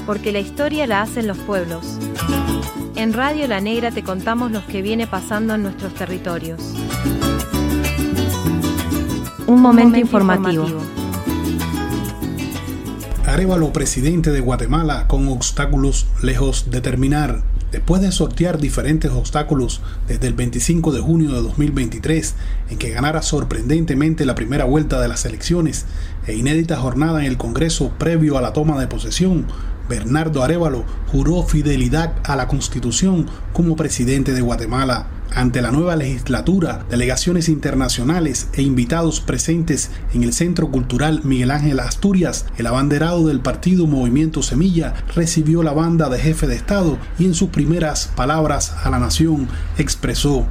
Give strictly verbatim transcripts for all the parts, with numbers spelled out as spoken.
porque la historia la hacen los pueblos. En Radio La Negra te contamos lo que viene pasando en nuestros territorios. Un momento, Un momento informativo. informativo. Arévalo, presidente de Guatemala, con obstáculos lejos de terminar. Después de sortear diferentes obstáculos desde el veinticinco de junio de dos mil veintitrés, en que ganara sorprendentemente la primera vuelta de las elecciones e inédita jornada en el Congreso previo a la toma de posesión, Bernardo Arévalo juró fidelidad a la Constitución como presidente de Guatemala. Ante la nueva legislatura, delegaciones internacionales e invitados presentes en el Centro Cultural Miguel Ángel Asturias, el abanderado del partido Movimiento Semilla recibió la banda de jefe de Estado y en sus primeras palabras a la nación expresó: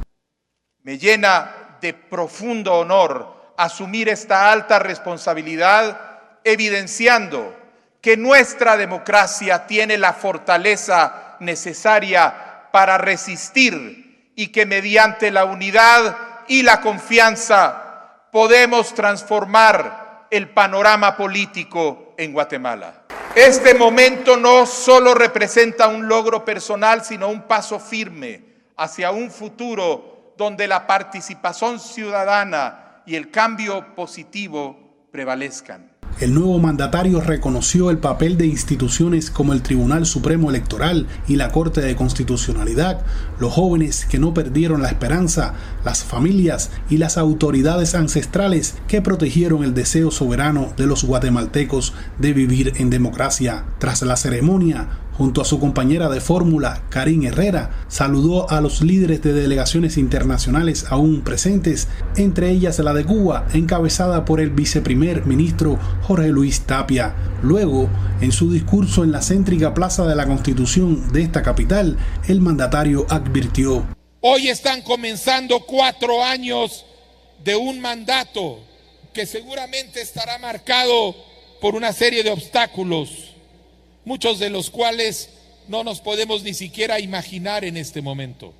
Me llena de profundo honor asumir esta alta responsabilidad, evidenciando que nuestra democracia tiene la fortaleza necesaria para resistir y que mediante la unidad y la confianza podemos transformar el panorama político en Guatemala. Este momento no solo representa un logro personal, sino un paso firme hacia un futuro donde la participación ciudadana y el cambio positivo prevalezcan. El nuevo mandatario reconoció el papel de instituciones como el Tribunal Supremo Electoral y la Corte de Constitucionalidad, los jóvenes que no perdieron la esperanza, las familias y las autoridades ancestrales que protegieron el deseo soberano de los guatemaltecos de vivir en democracia. Tras la ceremonia, junto a su compañera de fórmula, Karin Herrera, saludó a los líderes de delegaciones internacionales aún presentes, entre ellas la de Cuba, encabezada por el viceprimer ministro Jorge Luis Tapia. Luego, en su discurso en la céntrica Plaza de la Constitución de esta capital, el mandatario advirtió: Hoy están comenzando cuatro años de un mandato que seguramente estará marcado por una serie de obstáculos, muchos de los cuales no nos podemos ni siquiera imaginar en este momento.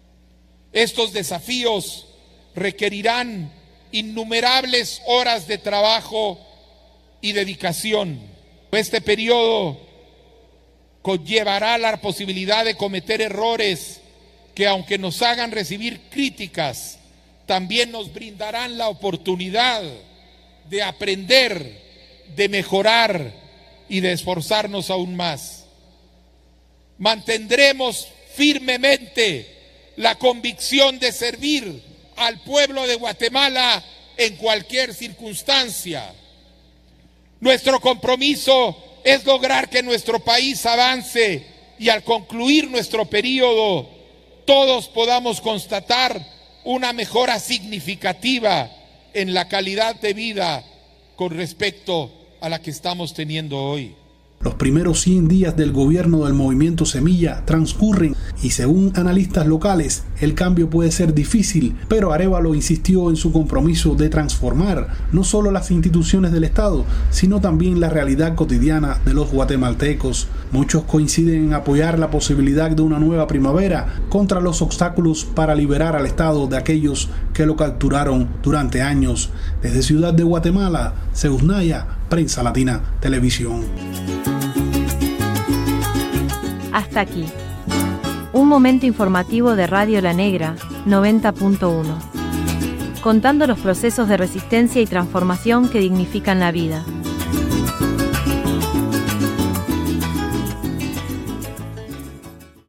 Estos desafíos requerirán innumerables horas de trabajo y dedicación. Este periodo conllevará la posibilidad de cometer errores que, aunque nos hagan recibir críticas, también nos brindarán la oportunidad de aprender, de mejorar y de esforzarnos aún más. Mantendremos firmemente la convicción de servir al pueblo de Guatemala en cualquier circunstancia. Nuestro compromiso es lograr que nuestro país avance y al concluir nuestro periodo todos podamos constatar una mejora significativa en la calidad de vida con respecto a la que estamos teniendo hoy. Los primeros cien días del gobierno del Movimiento Semilla transcurren y, según analistas locales, el cambio puede ser difícil, pero Arévalo insistió en su compromiso de transformar no solo las instituciones del Estado, sino también la realidad cotidiana de los guatemaltecos. Muchos coinciden en apoyar la posibilidad de una nueva primavera contra los obstáculos para liberar al Estado de aquellos que lo capturaron durante años. Desde Ciudad de Guatemala, Zeus Naya, Prensa Latina Televisión. Hasta aquí. Un momento informativo de Radio La Negra, noventa punto uno. Contando los procesos de resistencia y transformación que dignifican la vida.